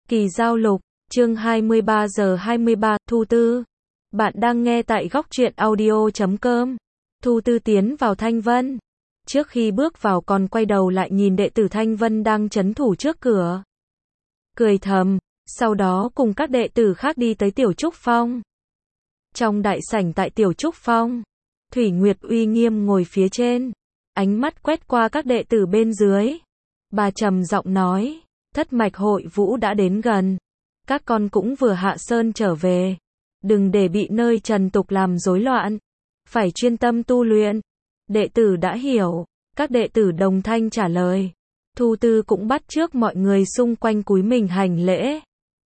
Kỳ giao lục, chương 23 giờ 23, Thu Tư. Bạn đang nghe tại góc truyện audio.com. Thu Tư tiến vào Thanh Vân. Trước khi bước vào còn quay đầu lại nhìn đệ tử Thanh Vân đang trấn thủ trước cửa. Cười thầm, sau đó cùng các đệ tử khác đi tới Tiểu Trúc Phong. Trong đại sảnh tại Tiểu Trúc Phong, Thủy Nguyệt uy nghiêm ngồi phía trên, ánh mắt quét qua các đệ tử bên dưới. Bà trầm giọng nói, thất mạch hội vũ đã đến gần. Các con cũng vừa hạ sơn trở về. Đừng để bị nơi trần tục làm rối loạn. Phải chuyên tâm tu luyện. Đệ tử đã hiểu. Các đệ tử đồng thanh trả lời. Thu Tư cũng bắt chước mọi người xung quanh cúi mình hành lễ.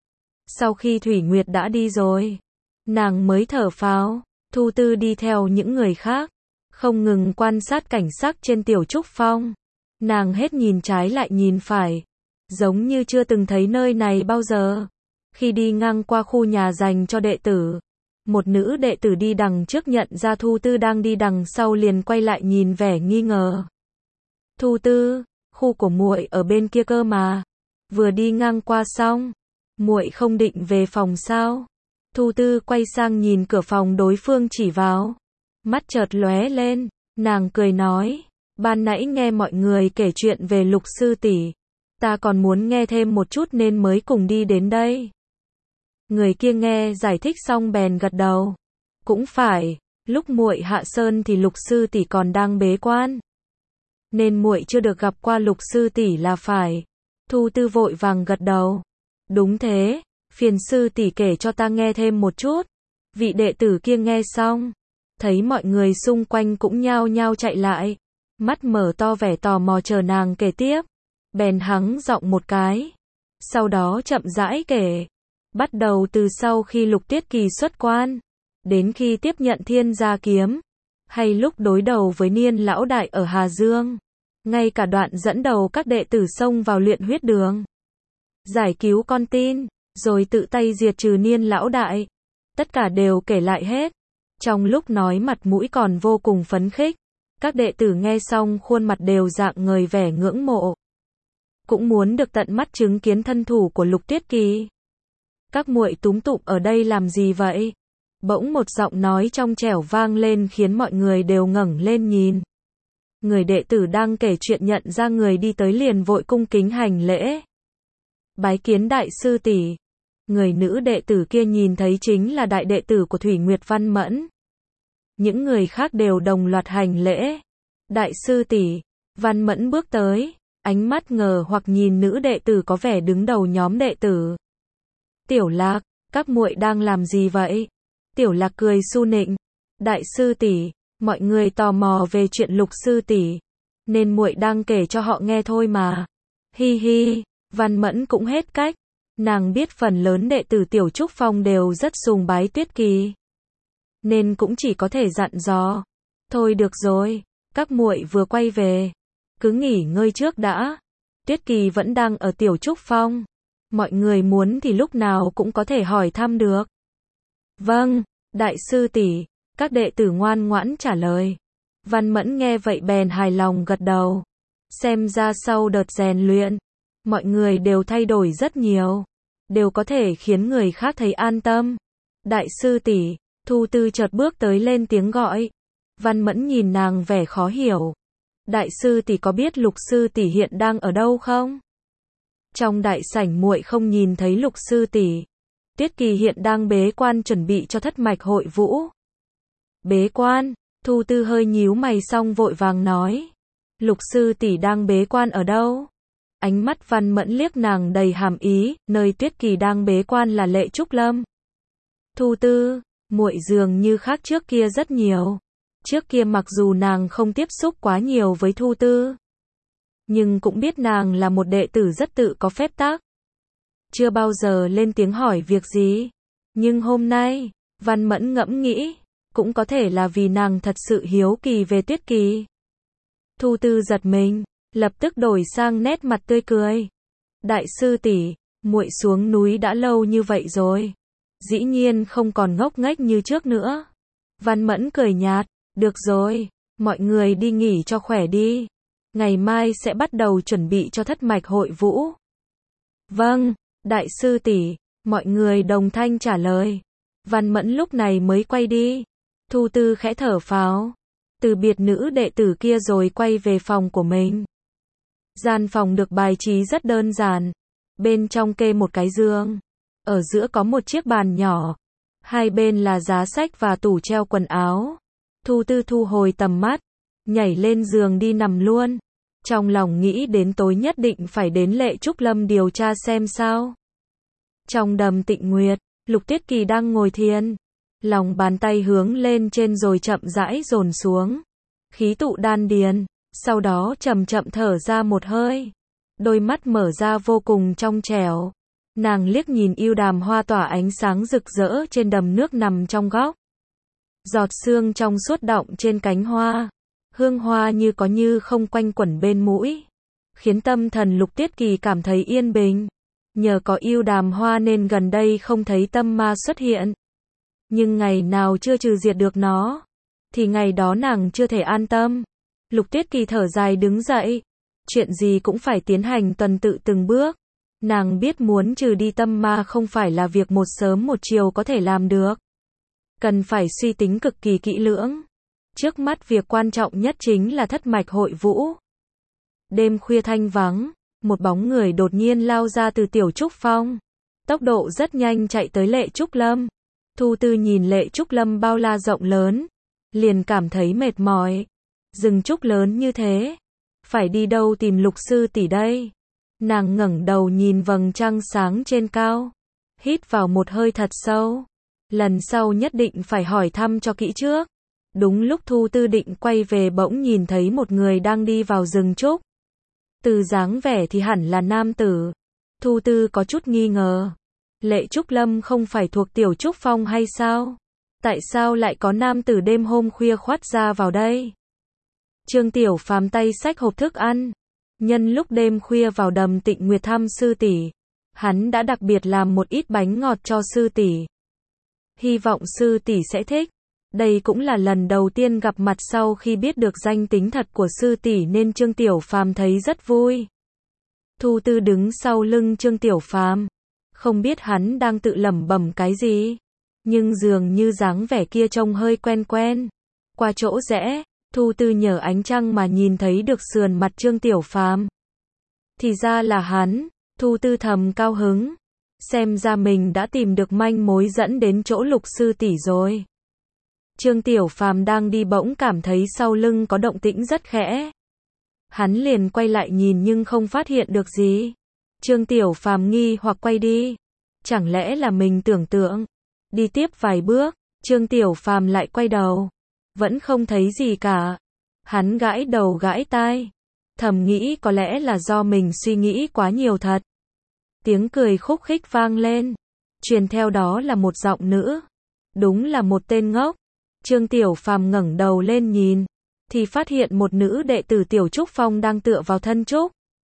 Sau khi Thủy Nguyệt đã đi rồi, nàng mới thở phào. Thu Tư đi theo những người khác, không ngừng quan sát cảnh sắc trên Tiểu Trúc Phong. Nàng hết nhìn trái lại nhìn phải, giống như chưa từng thấy nơi này bao giờ. Khi đi ngang qua khu nhà dành cho đệ tử, một nữ đệ tử đi đằng trước nhận ra Thu Tư đang đi đằng sau liền quay lại nhìn vẻ nghi ngờ. Thu Tư, khu của muội ở bên kia cơ mà. Vừa đi ngang qua xong, muội không định về phòng sao? Thu Tư quay sang nhìn cửa phòng đối phương chỉ vào. Mắt chợt lóe lên, nàng cười nói, ban nãy nghe mọi người kể chuyện về Lục sư tỷ, ta còn muốn nghe thêm một chút nên mới cùng đi đến đây. Người kia nghe giải thích xong bèn gật đầu. Cũng phải, lúc muội hạ sơn thì Lục sư tỷ còn đang bế quan, nên muội chưa được gặp qua Lục sư tỷ là phải. Thu Tư vội vàng gật đầu. Đúng thế, phiền sư tỷ kể cho ta nghe thêm một chút. Vị đệ tử kia nghe xong, thấy mọi người xung quanh cũng nhao nhao chạy lại, mắt mở to vẻ tò mò chờ nàng kể tiếp. Bèn hắng giọng một cái, sau đó chậm rãi kể. Bắt đầu từ sau khi Lục Tiết Kỳ xuất quan, đến khi tiếp nhận Thiên Gia Kiếm, hay lúc đối đầu với Niên lão đại ở Hà Dương, ngay cả đoạn dẫn đầu các đệ tử xông vào luyện huyết đường, giải cứu con tin, rồi tự tay diệt trừ Niên lão đại, tất cả đều kể lại hết. Trong lúc nói mặt mũi còn vô cùng phấn khích, các đệ tử nghe xong khuôn mặt đều rạng ngời vẻ ngưỡng mộ, cũng muốn được tận mắt chứng kiến thân thủ của Lục Tiết Kỳ. Các muội túm tụm ở đây làm gì vậy? Bỗng một giọng nói trong trẻo vang lên khiến mọi người đều ngẩng lên nhìn. Người đệ tử đang kể chuyện nhận ra người đi tới liền vội cung kính hành lễ. Bái kiến đại sư tỷ. Người nữ đệ tử kia nhìn thấy chính là đại đệ tử của Thủy Nguyệt Văn Mẫn. Những người khác đều đồng loạt hành lễ. Đại sư tỷ. Văn Mẫn bước tới, ánh mắt ngờ hoặc nhìn nữ đệ tử có vẻ đứng đầu nhóm đệ tử. Tiểu Lạc, các muội đang làm gì vậy? Tiểu Lạc cười su nịnh. Đại sư tỷ, mọi người tò mò về chuyện Lục sư tỷ, nên muội đang kể cho họ nghe thôi mà. Hi hi, Văn Mẫn cũng hết cách. Nàng biết phần lớn đệ tử Tiểu Trúc Phong đều rất sùng bái Tuyết Kỳ, nên cũng chỉ có thể dặn dò. Thôi được rồi, các muội vừa quay về, cứ nghỉ ngơi trước đã. Tuyết Kỳ vẫn đang ở Tiểu Trúc Phong. Mọi người muốn thì lúc nào cũng có thể hỏi thăm được. Vâng, đại sư tỷ, các đệ tử ngoan ngoãn trả lời. Văn Mẫn nghe vậy bèn hài lòng gật đầu. Xem ra sau đợt rèn luyện, mọi người đều thay đổi rất nhiều, đều có thể khiến người khác thấy an tâm. Đại sư tỷ, Thu Tư chợt bước tới lên tiếng gọi. Văn Mẫn nhìn nàng vẻ khó hiểu. Đại sư tỷ có biết Lục sư tỷ hiện đang ở đâu không? Trong đại sảnh muội không nhìn thấy Lục sư tỷ. Tiết Kỳ hiện đang bế quan chuẩn bị cho thất mạch hội vũ. Bế quan? Thu Tư hơi nhíu mày xong vội vàng nói. Lục sư tỷ đang bế quan ở đâu? Ánh mắt Văn Mẫn liếc nàng đầy hàm ý, nơi Tuyết Kỳ đang bế quan là Lệ Trúc Lâm. Thu Tư, muội dường như khác trước kia rất nhiều. Trước kia mặc dù nàng không tiếp xúc quá nhiều với Thu Tư, nhưng cũng biết nàng là một đệ tử rất tự có phép tắc, chưa bao giờ lên tiếng hỏi việc gì. Nhưng hôm nay, Văn Mẫn ngẫm nghĩ, cũng có thể là vì nàng thật sự hiếu kỳ về Tuyết Kỳ. Thu Tư giật mình, lập tức đổi sang nét mặt tươi cười. Đại sư tỷ, muội xuống núi đã lâu như vậy rồi, dĩ nhiên không còn ngốc nghếch như trước nữa. Văn Mẫn cười nhạt, được rồi, mọi người đi nghỉ cho khỏe đi. Ngày mai sẽ bắt đầu chuẩn bị cho thất mạch hội vũ. Vâng, Đại sư tỷ, mọi người đồng thanh trả lời. Văn Mẫn lúc này mới quay đi. Thu Tư khẽ thở phào, từ biệt nữ đệ tử kia rồi quay về phòng của mình. Gian phòng được bài trí rất đơn giản. Bên trong kê một cái giường. Ở giữa có một chiếc bàn nhỏ. Hai bên là giá sách và tủ treo quần áo. Thu Tư thu hồi tầm mắt, nhảy lên giường đi nằm luôn. Trong lòng nghĩ đến tối nhất định phải đến Lệ Trúc Lâm điều tra xem sao. Trong Đầm Tịnh Nguyệt, Lục Tuyết Kỳ đang ngồi thiền. Lòng bàn tay hướng lên trên rồi chậm rãi dồn xuống. Khí tụ đan điền, sau đó chậm chậm thở ra một hơi. Đôi mắt mở ra vô cùng trong trẻo. Nàng liếc nhìn yêu đàm hoa tỏa ánh sáng rực rỡ trên đầm nước nằm trong góc. Giọt sương trong suốt đọng trên cánh hoa. Hương hoa như có như không quanh quẩn bên mũi. Khiến tâm thần Lục Tuyết Kỳ cảm thấy yên bình. Nhờ có yêu đàm hoa nên gần đây không thấy tâm ma xuất hiện. Nhưng ngày nào chưa trừ diệt được nó, thì ngày đó nàng chưa thể an tâm. Lục Tuyết Kỳ thở dài đứng dậy. Chuyện gì cũng phải tiến hành tuần tự từng bước. Nàng biết muốn trừ đi tâm ma không phải là việc một sớm một chiều có thể làm được. Cần phải suy tính cực kỳ kỹ lưỡng. Trước mắt việc quan trọng nhất chính là thất mạch hội vũ. Đêm khuya thanh vắng, một bóng người đột nhiên lao ra từ Tiểu Trúc Phong. Tốc độ rất nhanh chạy tới Lệ Trúc Lâm. Thu Tư nhìn Lệ Trúc Lâm bao la rộng lớn, liền cảm thấy mệt mỏi. Rừng trúc lớn như thế, phải đi đâu tìm Lục sư tỷ đây? Nàng ngẩng đầu nhìn vầng trăng sáng trên cao, hít vào một hơi thật sâu. Lần sau nhất định phải hỏi thăm cho kỹ trước. Đúng lúc Thu Tư định quay về bỗng nhìn thấy một người đang đi vào rừng trúc. Từ dáng vẻ thì hẳn là nam tử. Thu Tư có chút nghi ngờ. Lệ Trúc Lâm không phải thuộc Tiểu Trúc Phong hay sao? Tại sao lại có nam tử đêm hôm khuya khoắt ra vào đây? Trương Tiểu Phàm tay xách hộp thức ăn. Nhân lúc đêm khuya vào Đầm Tịnh Nguyệt thăm sư tỷ, hắn đã đặc biệt làm một ít bánh ngọt cho sư tỷ. Hy vọng sư tỷ sẽ thích. Đây cũng là lần đầu tiên gặp mặt sau khi biết được danh tính thật của sư tỷ nên Trương Tiểu Phàm thấy rất vui. Thu Tư đứng sau lưng Trương Tiểu Phàm, không biết hắn đang tự lẩm bẩm cái gì, nhưng dường như dáng vẻ kia trông hơi quen quen. Qua chỗ rẽ, Thu Tư nhờ ánh trăng mà nhìn thấy được sườn mặt Trương Tiểu Phàm. Thì ra là hắn. Thu Tư thầm cao hứng. Xem ra mình đã tìm được manh mối dẫn đến chỗ Lục sư tỷ rồi. Trương Tiểu Phàm đang đi bỗng cảm thấy sau lưng có động tĩnh rất khẽ. Hắn liền quay lại nhìn nhưng không phát hiện được gì. Trương Tiểu Phàm nghi hoặc quay đi. Chẳng lẽ là mình tưởng tượng? Đi tiếp vài bước, Trương Tiểu Phàm lại quay đầu. Vẫn không thấy gì cả. Hắn gãi đầu gãi tai. Thầm nghĩ có lẽ là do mình suy nghĩ quá nhiều thật. Tiếng cười khúc khích vang lên. Truyền theo đó là một giọng nữ. Đúng là một tên ngốc. Trương Tiểu Phàm ngẩng đầu lên nhìn, thì phát hiện một nữ đệ tử Tiểu Trúc Phong đang tựa vào thân trúc.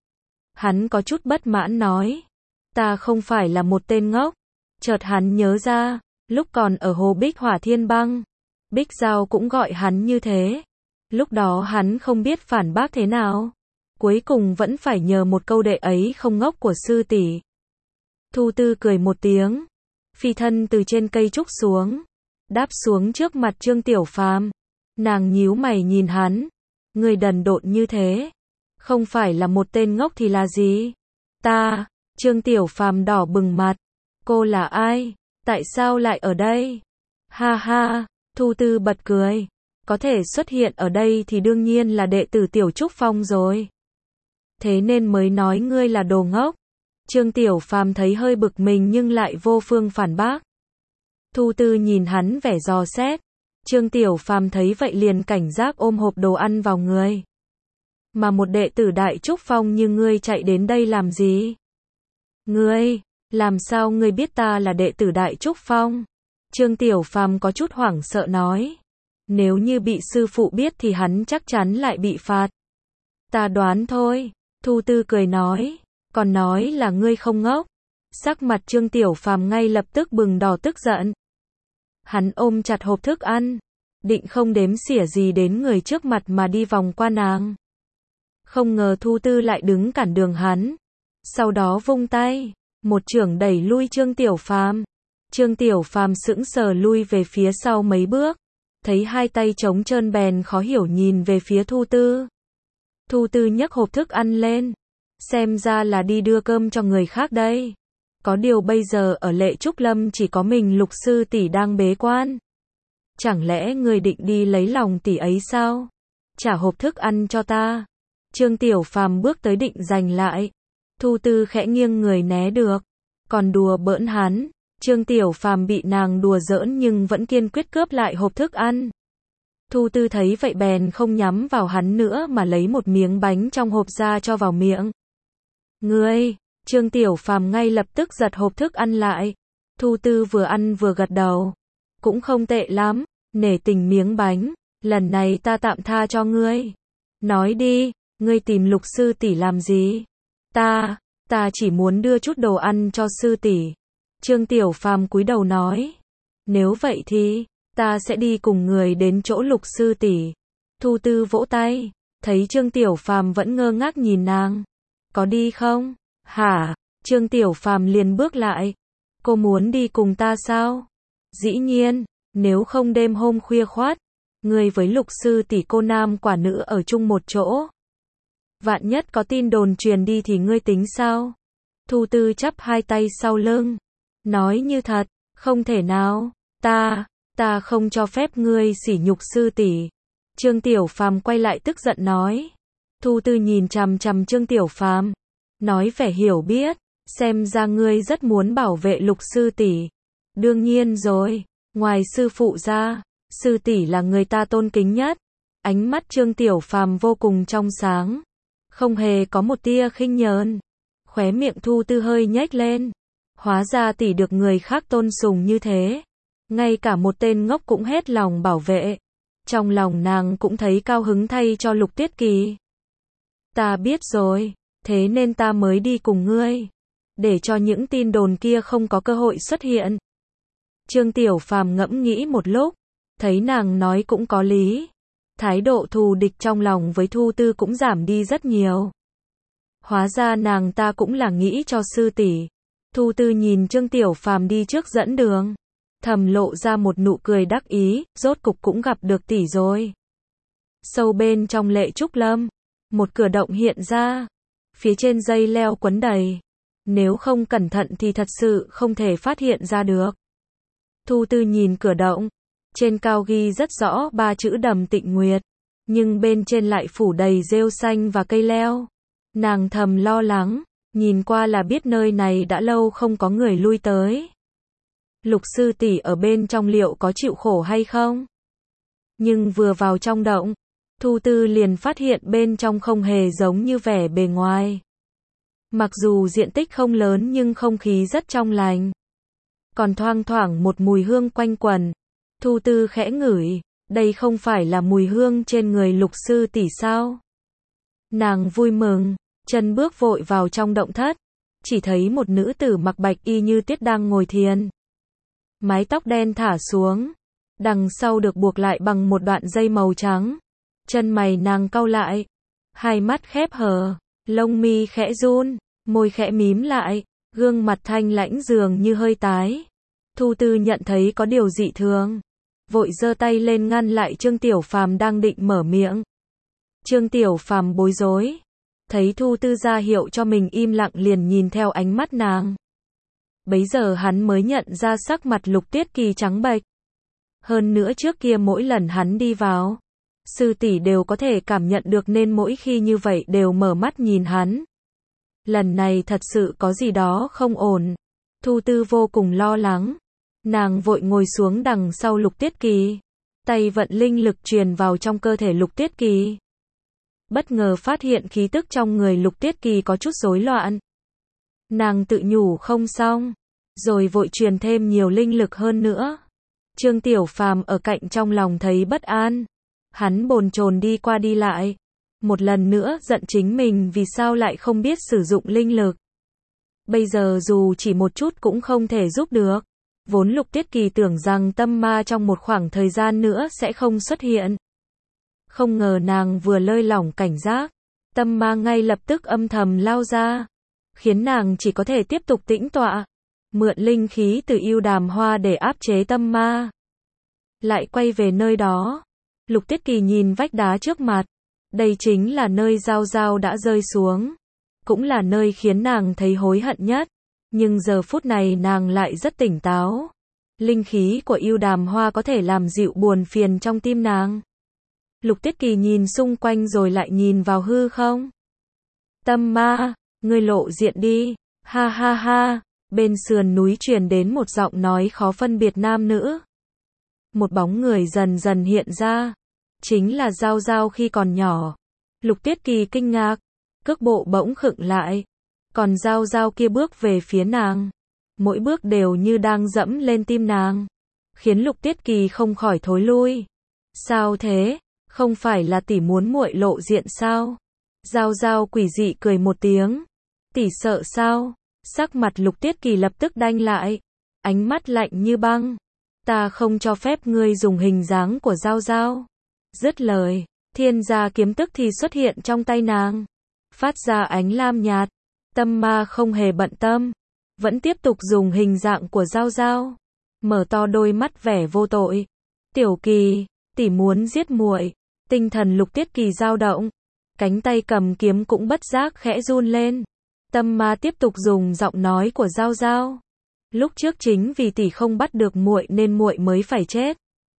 Hắn có chút bất mãn nói, ta không phải là một tên ngốc. Chợt hắn nhớ ra, lúc còn ở Hồ Bích Hỏa Thiên Băng, Bích Giao cũng gọi hắn như thế. Lúc đó hắn không biết phản bác thế nào. Cuối cùng vẫn phải nhờ một câu đệ ấy không ngốc của sư tỷ. Thu Tư cười một tiếng, phi thân từ trên cây trúc xuống, đáp xuống trước mặt Trương Tiểu Phàm. Nàng nhíu mày nhìn hắn, người đần độn như thế, không phải là một tên ngốc thì là gì? Ta. Trương Tiểu Phàm đỏ bừng mặt. Cô là ai? Tại sao lại ở đây? Ha ha. Thu Tư bật cười. Có thể xuất hiện ở đây thì đương nhiên là đệ tử Tiểu Trúc Phong rồi. Thế nên mới nói ngươi là đồ ngốc. Trương Tiểu Phàm thấy hơi bực mình nhưng lại vô phương phản bác. Thu Tư nhìn hắn vẻ dò xét. Trương Tiểu Phàm thấy vậy liền cảnh giác ôm hộp đồ ăn vào người. Mà một đệ tử Đại Trúc Phong như ngươi chạy đến đây làm gì? Ngươi, làm sao ngươi biết ta là đệ tử Đại Trúc Phong? Trương Tiểu Phàm có chút hoảng sợ nói. Nếu như bị sư phụ biết thì hắn chắc chắn lại bị phạt. Ta đoán thôi. Thu Tư cười nói. Còn nói là ngươi không ngốc. Sắc mặt Trương Tiểu Phàm ngay lập tức bừng đỏ tức giận. Hắn ôm chặt hộp thức ăn, định không đếm xỉa gì đến người trước mặt mà đi vòng qua nàng. Không ngờ Thu Tư lại đứng cản đường hắn. Sau đó vung tay, một chưởng đẩy lui Trương Tiểu Phàm. Trương Tiểu Phàm sững sờ lui về phía sau mấy bước, thấy hai tay trống trơn bèn khó hiểu nhìn về phía Thu Tư. Thu Tư nhấc hộp thức ăn lên, xem ra là đi đưa cơm cho người khác đây. Có điều bây giờ ở Lệ Trúc Lâm chỉ có mình Lục sư tỷ đang bế quan. Chẳng lẽ người định đi lấy lòng tỷ ấy sao? Trả hộp thức ăn cho ta. Trương Tiểu Phàm bước tới định giành lại. Thu Tư khẽ nghiêng người né được, còn đùa bỡn hắn. Trương Tiểu Phàm bị nàng đùa giỡn nhưng vẫn kiên quyết cướp lại hộp thức ăn. Thu Tư thấy vậy bèn không nhắm vào hắn nữa mà lấy một miếng bánh trong hộp ra cho vào miệng. Ngươi, Trương Tiểu Phàm ngay lập tức giật hộp thức ăn lại. Thu Tư vừa ăn vừa gật đầu. Cũng không tệ lắm, nể tình miếng bánh, lần này ta tạm tha cho ngươi. Nói đi, ngươi tìm Lục sư tỷ làm gì? Ta chỉ muốn đưa chút đồ ăn cho sư tỷ. Trương Tiểu Phàm cúi đầu nói. Nếu vậy thì, ta sẽ đi cùng người đến chỗ Lục sư tỷ. Thu Tư vỗ tay, thấy Trương Tiểu Phàm vẫn ngơ ngác nhìn nàng. Có đi không? Hả? Trương Tiểu Phàm liền bước lại. Cô muốn đi cùng ta sao? Dĩ nhiên, nếu không đêm hôm khuya khoát, người với Lục sư tỷ cô nam quả nữ ở chung một chỗ. Vạn nhất có tin đồn truyền đi thì ngươi tính sao? Thu Tư chắp hai tay sau lưng, nói như thật, không thể nào, ta không cho phép ngươi sỉ nhục sư tỷ. Trương Tiểu Phàm quay lại tức giận nói. Thu Tư nhìn chằm chằm Trương Tiểu Phàm, nói vẻ hiểu biết, xem ra ngươi rất muốn bảo vệ Lục sư tỷ. Đương nhiên rồi, ngoài sư phụ ra, sư tỷ là người ta tôn kính nhất. Ánh mắt Trương Tiểu Phàm vô cùng trong sáng, không hề có một tia khinh nhờn. Khóe miệng Thu Tư hơi nhếch lên. Hóa ra tỷ được người khác tôn sùng như thế. Ngay cả một tên ngốc cũng hết lòng bảo vệ. Trong lòng nàng cũng thấy cao hứng thay cho Lục Tuyết Kỳ. Ta biết rồi, thế nên ta mới đi cùng ngươi. Để cho những tin đồn kia không có cơ hội xuất hiện. Trương Tiểu Phàm ngẫm nghĩ một lúc, thấy nàng nói cũng có lý. Thái độ thù địch trong lòng với Thu Tư cũng giảm đi rất nhiều. Hóa ra nàng ta cũng là nghĩ cho sư tỷ. Thu Tư nhìn Trương Tiểu Phàm đi trước dẫn đường, thầm lộ ra một nụ cười đắc ý, rốt cục cũng gặp được tỷ rồi. Sâu bên trong Lệ Trúc Lâm, một cửa động hiện ra, phía trên dây leo quấn đầy. Nếu không cẩn thận thì thật sự không thể phát hiện ra được. Thu Tư nhìn cửa động, trên cao ghi rất rõ 3 chữ Đầm Tịnh Nguyệt, nhưng bên trên lại phủ đầy rêu xanh và cây leo. Nàng thầm lo lắng, nhìn qua là biết nơi này đã lâu không có người lui tới. Lục sư tỷ ở bên trong liệu có chịu khổ hay không? Nhưng vừa vào trong động, Thu Tư liền phát hiện bên trong không hề giống như vẻ bề ngoài. Mặc dù diện tích không lớn nhưng không khí rất trong lành. Còn thoang thoảng một mùi hương quanh quẩn. Thu Tư khẽ ngửi, đây không phải là mùi hương trên người Lục sư tỷ sao? Nàng vui mừng, chân bước vội vào trong động thất, chỉ thấy một nữ tử mặc bạch y như tuyết đang ngồi thiền. Mái tóc đen thả xuống, đằng sau được buộc lại bằng một đoạn dây màu trắng. Chân mày nàng cau lại, hai mắt khép hờ, lông mi khẽ run, môi khẽ mím lại, gương mặt thanh lãnh dường như hơi tái. Thu Tư nhận thấy có điều dị thường, vội giơ tay lên ngăn lại Trương Tiểu Phàm đang định mở miệng. Trương Tiểu Phàm bối rối, thấy Thu Tư ra hiệu cho mình im lặng liền nhìn theo ánh mắt nàng. Bấy giờ hắn mới nhận ra sắc mặt Lục Tuyết Kỳ trắng bệch. Hơn nữa trước kia mỗi lần hắn đi vào, sư tỷ đều có thể cảm nhận được nên mỗi khi như vậy đều mở mắt nhìn hắn. Lần này thật sự có gì đó không ổn. Thu Tư vô cùng lo lắng. Nàng vội ngồi xuống đằng sau Lục Tuyết Kỳ, tay vận linh lực truyền vào trong cơ thể Lục Tuyết Kỳ. Bất ngờ phát hiện khí tức trong người Lục Tuyết Kỳ có chút rối loạn. Nàng tự nhủ không xong, rồi vội truyền thêm nhiều linh lực hơn nữa. Trương Tiểu Phàm ở cạnh trong lòng thấy bất an. Hắn bồn chồn đi qua đi lại, một lần nữa giận chính mình vì sao lại không biết sử dụng linh lực. Bây giờ dù chỉ một chút cũng không thể giúp được. Vốn Lục Tuyết Kỳ tưởng rằng tâm ma trong một khoảng thời gian nữa sẽ không xuất hiện. Không ngờ nàng vừa lơi lỏng cảnh giác, tâm ma ngay lập tức âm thầm lao ra. khiến nàng chỉ có thể tiếp tục tĩnh tọa, mượn linh khí từ yêu đàm hoa để áp chế tâm ma. Lại quay về nơi đó, Lục Tiết Kỳ nhìn vách đá trước mặt, đây chính là nơi Giao Giao đã rơi xuống, cũng là nơi khiến nàng thấy hối hận nhất, nhưng giờ phút này nàng lại rất tỉnh táo. Linh khí của yêu đàm hoa có thể làm dịu buồn phiền trong tim nàng. Lục Tiết Kỳ nhìn xung quanh rồi lại nhìn vào hư không. Tâm ma, ngươi lộ diện đi, ha ha ha, bên sườn núi truyền đến một giọng nói khó phân biệt nam nữ. Một bóng người dần dần hiện ra, chính là Giao Giao khi còn nhỏ. Lục Tiết Kỳ kinh ngạc, cước bộ bỗng khựng lại, còn Giao Giao kia bước về phía nàng, mỗi bước đều như đang dẫm lên tim nàng, khiến Lục Tiết Kỳ không khỏi thối lui. Sao thế? Không phải là tỷ muốn muội lộ diện sao? Giao Giao quỷ dị cười một tiếng. Tỷ sợ sao? Sắc mặt Lục Tiết Kỳ lập tức đanh lại, ánh mắt lạnh như băng. Ta không cho phép ngươi dùng hình dáng của Giao Giao. Dứt lời, thiên gia kiếm tức thì xuất hiện trong tay nàng, phát ra ánh lam nhạt. Tâm ma không hề bận tâm, vẫn tiếp tục dùng hình dạng của Giao Giao, mở to đôi mắt vẻ vô tội. Tiểu Kỳ, tỷ muốn giết muội. Tinh thần Lục Tiết Kỳ dao động, cánh tay cầm kiếm cũng bất giác khẽ run lên. Tâm ma tiếp tục dùng giọng nói của Giao Giao. Lúc trước chính vì tỷ không bắt được muội nên muội mới phải chết.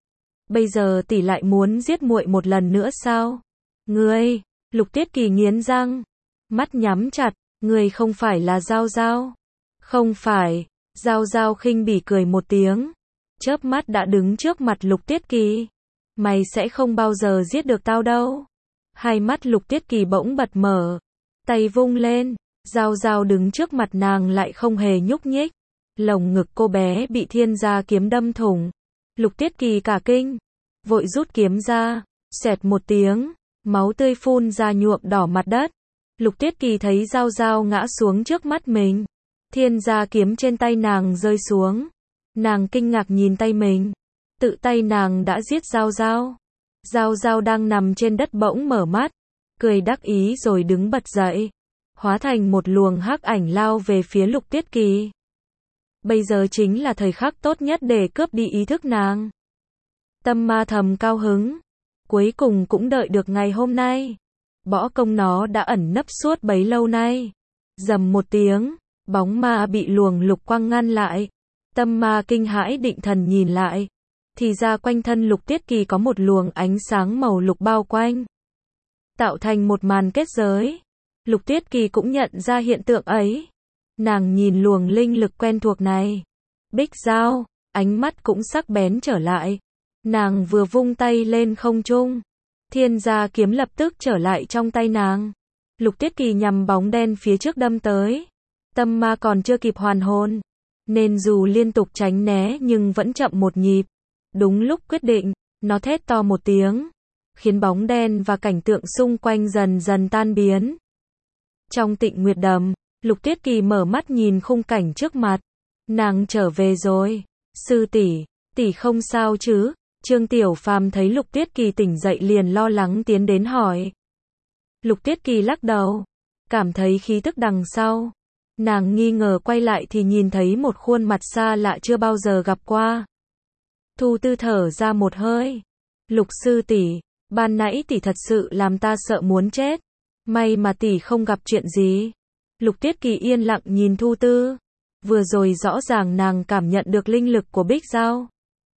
Bây giờ tỷ lại muốn giết muội một lần nữa sao? Ngươi, Lục Tiết Kỳ nghiến răng, mắt nhắm chặt, ngươi không phải là Giao Giao. Không phải, Giao Giao khinh bỉ cười một tiếng, chớp mắt đã đứng trước mặt Lục Tiết Kỳ. Mày sẽ không bao giờ giết được tao đâu. Hai mắt Lục Tiết Kỳ bỗng bật mở, tay vung lên, Giao Giao đứng trước mặt nàng lại không hề nhúc nhích. Lồng ngực cô bé bị thiên gia kiếm đâm thủng. Lục Tiết Kỳ cả kinh, vội rút kiếm ra, xẹt một tiếng, máu tươi phun ra nhuộm đỏ mặt đất. Lục Tiết Kỳ thấy Giao Giao ngã xuống trước mắt mình. Thiên gia kiếm trên tay nàng rơi xuống. Nàng kinh ngạc nhìn tay mình. Tự tay nàng đã giết Giao Giao. Giao Giao đang nằm trên đất bỗng mở mắt, cười đắc ý rồi đứng bật dậy, hóa thành một luồng hắc ảnh lao về phía Lục Tiết Kỳ. Bây giờ chính là thời khắc tốt nhất để cướp đi ý thức nàng. Tâm ma thầm cao hứng, cuối cùng cũng đợi được ngày hôm nay. Bỏ công nó đã ẩn nấp suốt bấy lâu nay. Rầm một tiếng, bóng ma bị luồng lục quang ngăn lại. Tâm ma kinh hãi định thần nhìn lại, thì ra quanh thân Lục Tiết Kỳ có một luồng ánh sáng màu lục bao quanh, tạo thành một màn kết giới. Lục Tiết Kỳ cũng nhận ra hiện tượng ấy. Nàng nhìn luồng linh lực quen thuộc này. Bích Giao, ánh mắt cũng sắc bén trở lại. Nàng vừa vung tay lên không trung, thiên gia kiếm lập tức trở lại trong tay nàng. Lục Tiết Kỳ nhằm bóng đen phía trước đâm tới. Tâm ma còn chưa kịp hoàn hồn, nên dù liên tục tránh né nhưng vẫn chậm một nhịp. Đúng lúc quyết định, nó thét to một tiếng, khiến bóng đen và cảnh tượng xung quanh dần dần tan biến. Trong Tịnh Nguyệt Đầm, Lục Tiết Kỳ mở mắt nhìn khung cảnh trước mặt. Nàng trở về rồi. Sư tỷ, tỷ không sao chứ? Trương Tiểu Phàm thấy Lục Tiết Kỳ tỉnh dậy liền lo lắng tiến đến hỏi. Lục Tiết Kỳ lắc đầu, cảm thấy khí tức đằng sau. Nàng nghi ngờ quay lại thì nhìn thấy một khuôn mặt xa lạ chưa bao giờ gặp qua. Thu Tư thở ra một hơi. Lục sư tỷ, ban nãy tỷ thật sự làm ta sợ muốn chết. May mà tỷ không gặp chuyện gì. Lục Tiết Kỳ yên lặng nhìn Thu Tư. Vừa rồi rõ ràng nàng cảm nhận được linh lực của Bích Giao.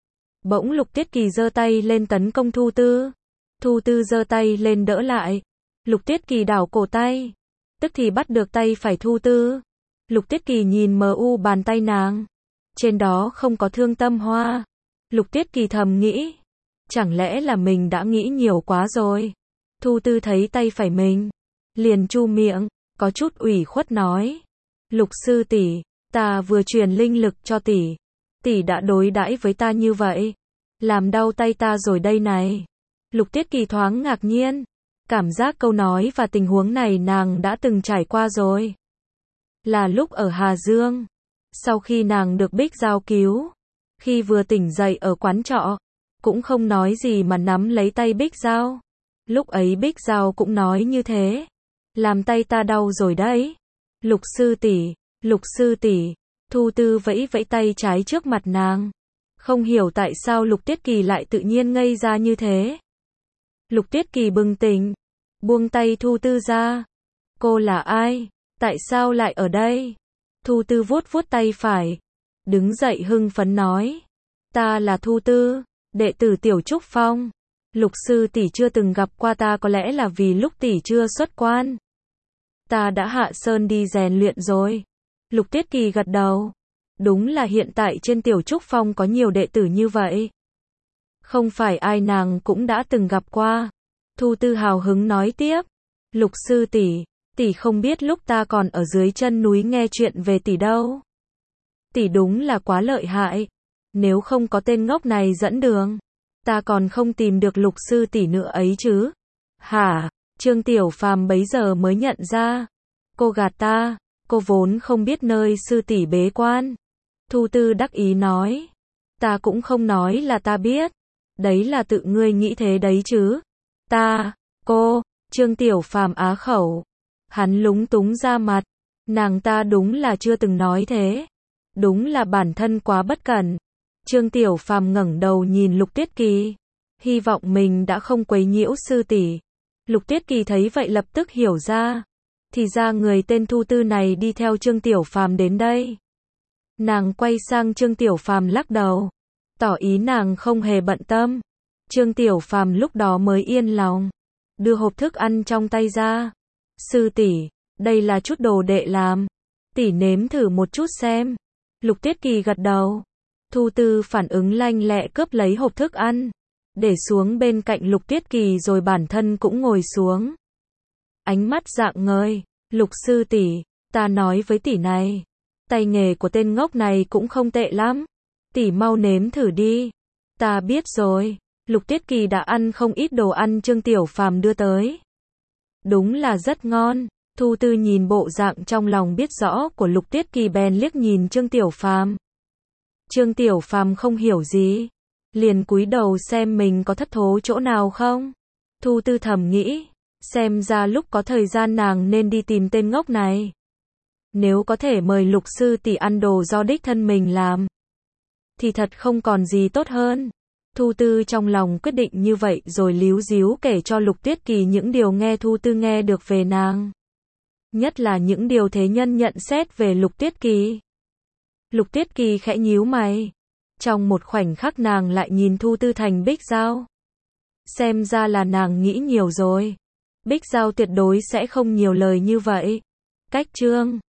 Bỗng Lục Tiết Kỳ giơ tay lên tấn công Thu Tư. Thu Tư giơ tay lên đỡ lại. Lục Tiết Kỳ đảo cổ tay, tức thì bắt được tay phải Thu Tư. Lục Tiết Kỳ nhìn mờ u bàn tay nàng, trên đó không có thương tâm hoa. Lục Tiết Kỳ thầm nghĩ, chẳng lẽ là mình đã nghĩ nhiều quá rồi. Thu Tư thấy tay phải mình, liền chu miệng, có chút ủy khuất nói. Lục sư tỷ, ta vừa truyền linh lực cho tỷ. Tỷ đã đối đãi với ta như vậy, làm đau tay ta rồi đây này. Lục Tiết Kỳ thoáng ngạc nhiên, cảm giác câu nói và tình huống này nàng đã từng trải qua rồi. Là lúc ở Hà Dương, sau khi nàng được Bích Giao cứu, khi vừa tỉnh dậy ở quán trọ, cũng không nói gì mà nắm lấy tay Bích Giao. Lúc ấy Bích Giao cũng nói như thế, làm tay ta đau rồi đấy. Lục sư tỷ, Thu Tư vẫy vẫy tay trái trước mặt nàng. Không hiểu tại sao Lục Tuyết Kỳ lại tự nhiên ngây ra như thế. Lục Tuyết Kỳ bừng tỉnh, buông tay Thu Tư ra. Cô là ai? Tại sao lại ở đây? Thu Tư vuốt vuốt tay phải, đứng dậy hưng phấn nói. Ta là Thu Tư, đệ tử Tiểu Trúc Phong. Lục sư tỷ chưa từng gặp qua ta có lẽ là vì lúc tỷ chưa xuất quan. Ta đã hạ sơn đi rèn luyện rồi. Lục Tuyết Kỳ gật đầu. Đúng là hiện tại trên Tiểu Trúc Phong có nhiều đệ tử như vậy. Không phải ai nàng cũng đã từng gặp qua. Thu Tư hào hứng nói tiếp. Lục sư tỷ không biết lúc ta còn ở dưới chân núi nghe chuyện về tỷ đâu. Tỷ đúng là quá lợi hại. Nếu không có tên ngốc này dẫn đường, ta còn không tìm được Lục sư tỷ nữa ấy chứ. Hả? Trương Tiểu Phàm bấy giờ mới nhận ra. Cô gạt ta, cô vốn không biết nơi sư tỷ bế quan. Thu Tư đắc ý nói. Ta cũng không nói là ta biết. Đấy là tự ngươi nghĩ thế đấy chứ. Cô, Trương Tiểu Phàm á khẩu. Hắn lúng túng ra mặt. Nàng ta đúng là chưa từng nói thế. Đúng là bản thân quá bất cẩn. Trương Tiểu Phàm ngẩng đầu nhìn Lục Tuyết Kỳ. Hy vọng mình đã không quấy nhiễu sư tỷ. Lục Tuyết Kỳ thấy vậy lập tức hiểu ra. Thì ra người tên Thu Tư này đi theo Trương Tiểu Phàm đến đây. Nàng quay sang Trương Tiểu Phàm lắc đầu, tỏ ý nàng không hề bận tâm. Trương Tiểu Phàm lúc đó mới yên lòng, đưa hộp thức ăn trong tay ra. Sư tỷ, đây là chút đồ đệ làm. Tỷ nếm thử một chút xem. Lục Tuyết Kỳ gật đầu. Thu Tư phản ứng lanh lẹ cướp lấy hộp thức ăn, để xuống bên cạnh Lục Tuyết Kỳ rồi bản thân cũng ngồi xuống. Ánh mắt rạng ngời. Lục sư tỷ, ta nói với tỷ này, tay nghề của tên ngốc này cũng không tệ lắm. Tỷ mau nếm thử đi. Ta biết rồi. Lục Tuyết Kỳ đã ăn không ít đồ ăn Trương Tiểu Phàm đưa tới. Đúng là rất ngon. Thu Tư nhìn bộ dạng trong lòng biết rõ của Lục Tuyết Kỳ bèn liếc nhìn Trương Tiểu Phàm. Trương Tiểu Phàm không hiểu gì, liền cúi đầu xem mình có thất thố chỗ nào không. Thu Tư thầm nghĩ, xem ra lúc có thời gian nàng nên đi tìm tên ngốc này. Nếu có thể mời Lục sư tỷ ăn đồ do đích thân mình làm, thì thật không còn gì tốt hơn. Thu Tư trong lòng quyết định như vậy rồi líu díu kể cho Lục Tuyết Kỳ những điều nghe Thu Tư nghe được về nàng. Nhất là những điều thế nhân nhận xét về Lục Tuyết Kỳ. Lục Tuyết Kỳ khẽ nhíu mày. Trong một khoảnh khắc nàng lại nhìn Thu Tư thành Bích Giao. Xem ra là nàng nghĩ nhiều rồi. Bích Giao tuyệt đối sẽ không nhiều lời như vậy. Cách chương